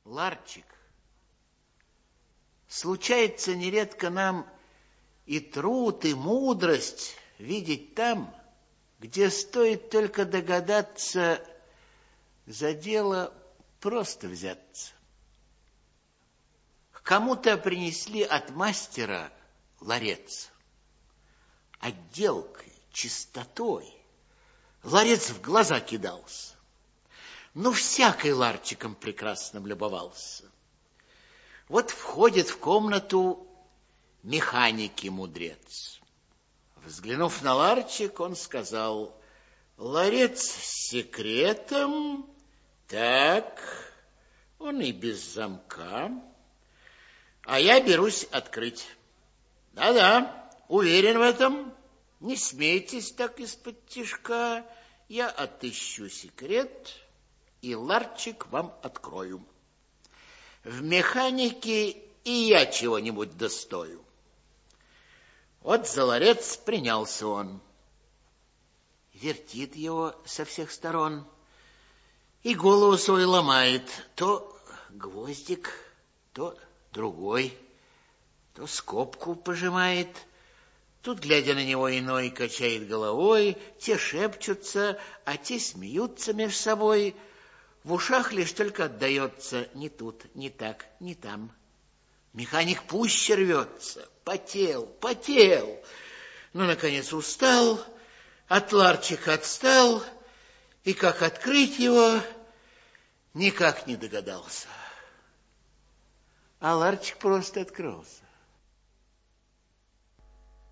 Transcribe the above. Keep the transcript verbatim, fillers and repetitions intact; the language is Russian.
Ларчик, случается нередко нам и труд, и мудрость видеть там, где стоит только догадаться, за дело просто взяться. К кому-то принесли от мастера ларец. Отделкой, чистотой ларец в глаза кидался. Ну, всякий ларчиком прекрасным любовался. Вот входит в комнату механики мудрец. Взглянув на ларчик, он сказал: ларец с секретом, так, он и без замка, а я берусь открыть. Да-да, уверен в этом, не смейтесь так из-под тишка, я отыщу секрет и ларчик вам открою. В механике и я чего-нибудь достою. Вот за ларец принялся он. Вертит его со всех сторон и голову свою ломает. То гвоздик, то другой, то скобку пожимает. Тут, глядя на него, иной качает головой, те шепчутся, а те смеются между собой. В ушах лишь только отдается ни тут, ни так, ни там. Механик пуще рвется, потел, потел, но, наконец, устал, от ларчика отстал, и как открыть его, никак не догадался. А ларчик просто открылся.